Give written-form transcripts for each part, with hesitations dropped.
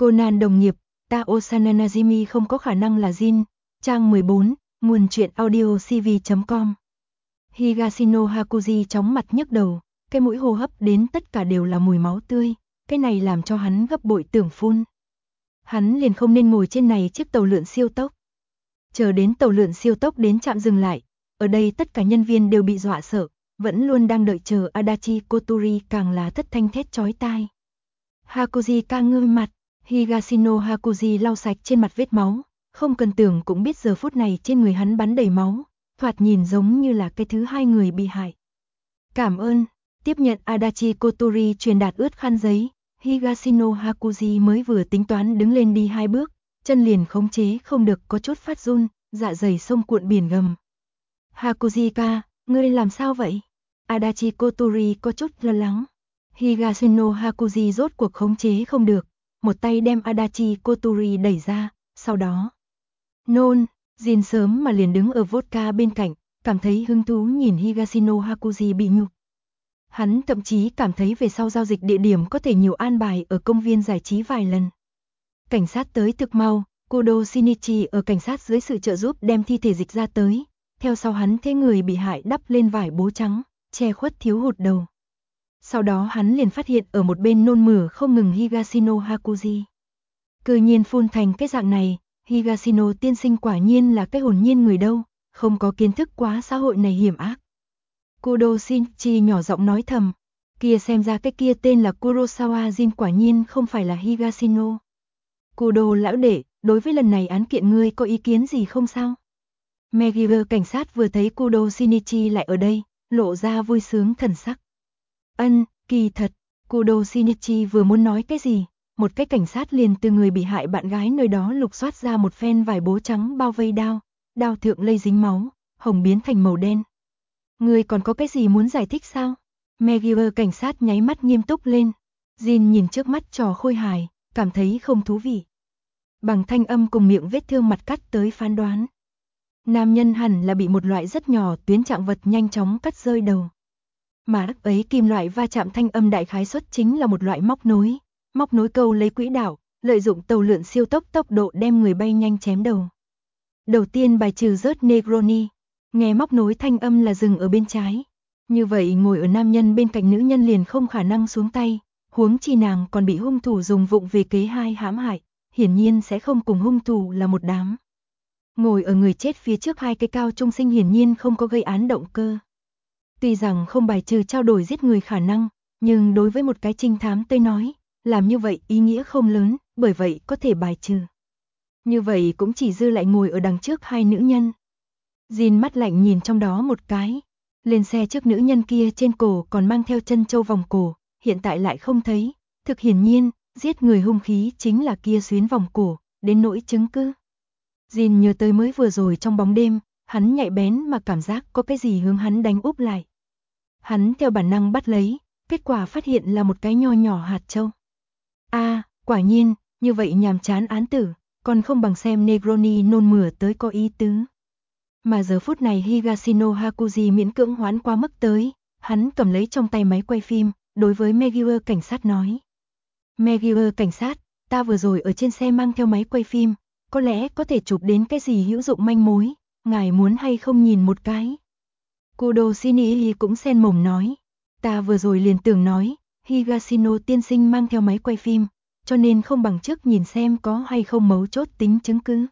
Conan đồng nghiệp, Tao Sananajimi không có khả năng là Jin. Trang 14, nguồn truyện audio cv.com. Higashino Hakuji chóng mặt nhức đầu, cái mũi hô hấp đến tất cả đều là mùi máu tươi, cái này làm cho hắn gấp bội tưởng phun. Hắn liền không nên ngồi trên này chiếc tàu lượn siêu tốc. Chờ đến tàu lượn siêu tốc đến trạm dừng lại, ở đây tất cả nhân viên đều bị dọa sợ, vẫn luôn đang đợi chờ Adachi Koturi càng là thất thanh thét chói tai. Hakuji ca ngơ mặt, Higashino Hakuji lau sạch trên mặt vết máu, không cần tưởng cũng biết giờ phút này trên người hắn bắn đầy máu, thoạt nhìn giống như là cái thứ hai người bị hại. Cảm ơn, tiếp nhận Adachi Koturi truyền đạt ướt khăn giấy, Higashino Hakuji mới vừa tính toán đứng lên đi 2 bước, chân liền khống chế không được có chút phát run, dạ dày sông cuộn biển gầm. Hakuji ca, ngươi làm sao vậy? Adachi Koturi có chút lo lắng. Higashino Hakuji rốt cuộc khống chế không được, một tay đem Adachi Koturi đẩy ra, sau đó nôn, Jin sớm mà liền đứng ở vodka bên cạnh, cảm thấy hứng thú nhìn Higashino Hakuji bị nhục. Hắn thậm chí cảm thấy về sau giao dịch địa điểm có thể nhiều an bài ở công viên giải trí vài lần. Cảnh sát tới thực mau, Kudo Shinichi ở cảnh sát dưới sự trợ giúp đem thi thể dịch ra tới, theo sau hắn thấy người bị hại đắp lên vải bố trắng, che khuất thiếu hụt đầu. Sau đó hắn liền phát hiện ở một bên nôn mửa không ngừng Higashino Hakuji. Cư nhiên phun thành cái dạng này, Higashino tiên sinh quả nhiên là cái hồn nhiên người đâu, không có kiến thức quá xã hội này hiểm ác. Kudo Shinichi nhỏ giọng nói thầm, kia xem ra cái kia tên là Kurosawa Jin quả nhiên không phải là Higashino. Kudo lão đệ, đối với lần này án kiện ngươi có ý kiến gì không sao? Megire cảnh sát vừa thấy Kudo Shinichi lại ở đây, lộ ra vui sướng thần sắc. Kỳ thật, Kudo Shinichi vừa muốn nói cái gì, một cái cảnh sát liền từ người bị hại bạn gái nơi đó lục soát ra một phen vải bố trắng bao vây đao, đao thượng lây dính máu, hồng biến thành màu đen. Ngươi còn có cái gì muốn giải thích sao? Megire cảnh sát nháy mắt nghiêm túc lên. Jin nhìn trước mắt trò khôi hài, cảm thấy không thú vị. Bằng thanh âm cùng miệng vết thương mặt cắt tới phán đoán. Nam nhân hẳn là bị một loại rất nhỏ tuyến trạng vật nhanh chóng cắt rơi đầu. Mà ấy kim loại va chạm thanh âm đại khái suất chính là một loại móc nối câu lấy quỹ đạo, lợi dụng tàu lượn siêu tốc tốc độ đem người bay nhanh chém đầu. Đầu tiên bài trừ rớt Negroni, nghe móc nối thanh âm là dừng ở bên trái. Như vậy ngồi ở nam nhân bên cạnh nữ nhân liền không khả năng xuống tay, huống chi nàng còn bị hung thủ dùng vụng về kế hai hãm hại, hiển nhiên sẽ không cùng hung thủ là một đám. Ngồi ở người chết phía trước hai cái cao trung sinh hiển nhiên không có gây án động cơ. Tuy rằng không bài trừ trao đổi giết người khả năng, nhưng đối với một cái trinh thám tới nói, làm như vậy ý nghĩa không lớn, bởi vậy có thể bài trừ. Như vậy cũng chỉ dư lại ngồi ở đằng trước hai nữ nhân. Jin mắt lạnh nhìn trong đó một cái. Lên xe trước nữ nhân kia trên cổ còn mang theo chân châu vòng cổ, hiện tại lại không thấy. Thực hiển nhiên, giết người hung khí chính là kia xuyến vòng cổ, đến nỗi chứng cứ. Jin nhớ tới mới vừa rồi trong bóng đêm, hắn nhạy bén mà cảm giác có cái gì hướng hắn đánh úp lại. Hắn theo bản năng bắt lấy, kết quả phát hiện là một cái nho nhỏ hạt châu. Quả nhiên, như vậy nhàm chán án tử, còn không bằng xem Negroni nôn mửa tới có ý tứ. Mà giờ phút này Higashino Hakuji miễn cưỡng hoán qua mức tới, hắn cầm lấy trong tay máy quay phim, đối với Megire cảnh sát nói. Megire cảnh sát, ta vừa rồi ở trên xe mang theo máy quay phim, có lẽ có thể chụp đến cái gì hữu dụng manh mối, ngài muốn hay không nhìn một cái. Kudo Shinichi cũng xen mồm nói, ta vừa rồi liền tưởng nói, Higashino tiên sinh mang theo máy quay phim, cho nên không bằng trước nhìn xem có hay không mấu chốt tính chứng cứ.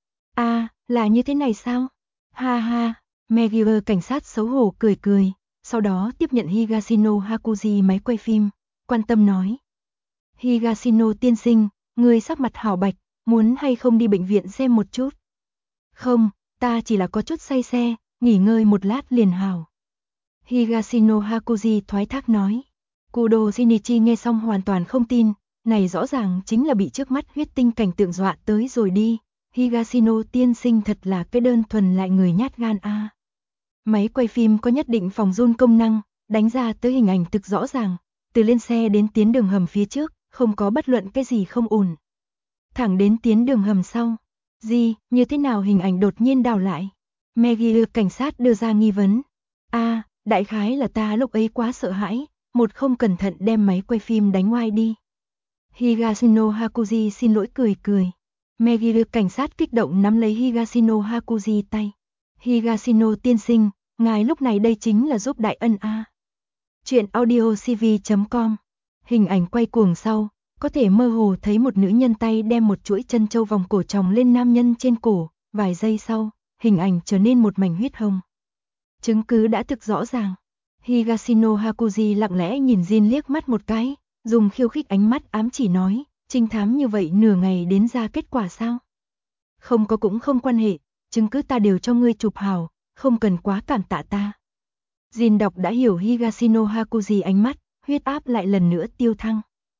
Là như thế này sao? Ha ha, Megire cảnh sát xấu hổ cười, sau đó tiếp nhận Higashino Hakuji máy quay phim, quan tâm nói. Higashino tiên sinh, người sắc mặt hảo bạch, muốn hay không đi bệnh viện xem một chút? Không, ta chỉ là có chút say xe, nghỉ ngơi một lát liền hảo. Higashino Hakuji thoái thác nói. Kudo Shinichi nghe xong hoàn toàn không tin, này rõ ràng chính là bị trước mắt huyết tinh cảnh tượng dọa tới rồi đi. Higashino tiên sinh thật là cái đơn thuần lại người nhát gan a. Máy quay phim có nhất định phòng run công năng, đánh ra tới hình ảnh thực rõ ràng, từ lên xe đến tiến đường hầm phía trước, không có bất luận cái gì không ổn. Thẳng đến tiến đường hầm sau, như thế nào hình ảnh đột nhiên đảo lại? Megire cảnh sát đưa ra nghi vấn. Đại khái là ta lúc ấy quá sợ hãi, một không cẩn thận đem máy quay phim đánh ngoai đi. Higashino Hakuji xin lỗi cười cười. Megiri cảnh sát kích động nắm lấy Higashino Hakuji tay. Higashino tiên sinh, ngài lúc này đây chính là giúp đại ân a. Chuyện audio cv.com. Hình ảnh quay cuồng sau, có thể mơ hồ thấy một nữ nhân tay đem một chuỗi chân châu vòng cổ tròng lên nam nhân trên cổ, vài giây sau, hình ảnh trở nên một mảnh huyết hồng. Chứng cứ đã thực rõ ràng. Higashino Hakuji lặng lẽ nhìn Jin liếc mắt một cái, dùng khiêu khích ánh mắt ám chỉ nói, trinh thám như vậy nửa ngày đến ra kết quả sao? Không có cũng không quan hệ, chứng cứ ta đều cho ngươi chụp hào, không cần quá cảm tạ ta. Jin đọc đã hiểu Higashino Hakuji ánh mắt, huyết áp lại lần nữa tiêu thăng.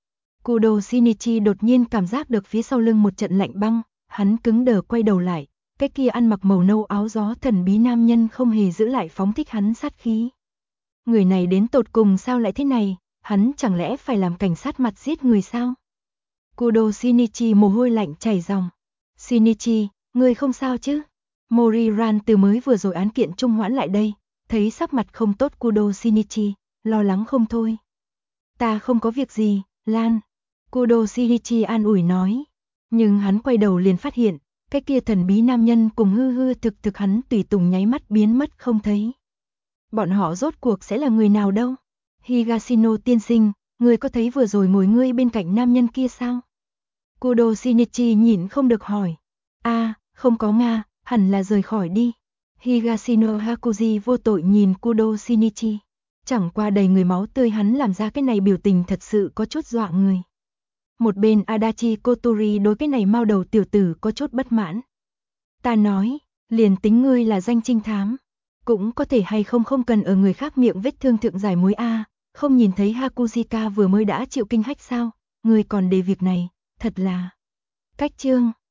Kudo Shinichi đột nhiên cảm giác được phía sau lưng một trận lạnh băng, hắn cứng đờ quay đầu lại, cái kia ăn mặc màu nâu áo gió thần bí nam nhân không hề giữ lại phóng thích hắn sát khí. Người này đến tột cùng sao lại thế này, hắn chẳng lẽ phải làm cảnh sát mặt giết người sao? Kudo Shinichi mồ hôi lạnh chảy ròng. Shinichi, ngươi không sao chứ? Moriran từ mới vừa rồi án kiện trung hoãn lại đây, thấy sắc mặt không tốt Kudo Shinichi, lo lắng không thôi. Ta không có việc gì, Lan. Kudo Shinichi an ủi nói. Nhưng hắn quay đầu liền phát hiện, cái kia thần bí nam nhân cùng hư hư thực thực hắn tùy tùng nháy mắt biến mất không thấy. Bọn họ rốt cuộc sẽ là người nào đâu? Higashino tiên sinh, ngươi có thấy vừa rồi ngồi ngươi bên cạnh nam nhân kia sao? Kudo Shinichi nhịn không được hỏi. Không có Nga, hẳn là rời khỏi đi. Higashino Hakuji vô tội nhìn Kudo Shinichi. Chẳng qua đầy người máu tươi hắn làm ra cái này biểu tình thật sự có chút dọa người. Một bên Adachi Kotori đối cái này mao đầu tiểu tử có chút bất mãn. Ta nói, liền tính ngươi là danh trinh thám, cũng có thể hay không cần ở người khác miệng vết thương thượng giải mối a, không nhìn thấy Hakujika vừa mới đã chịu kinh hách sao, ngươi còn đề việc này, thật là. Cách chương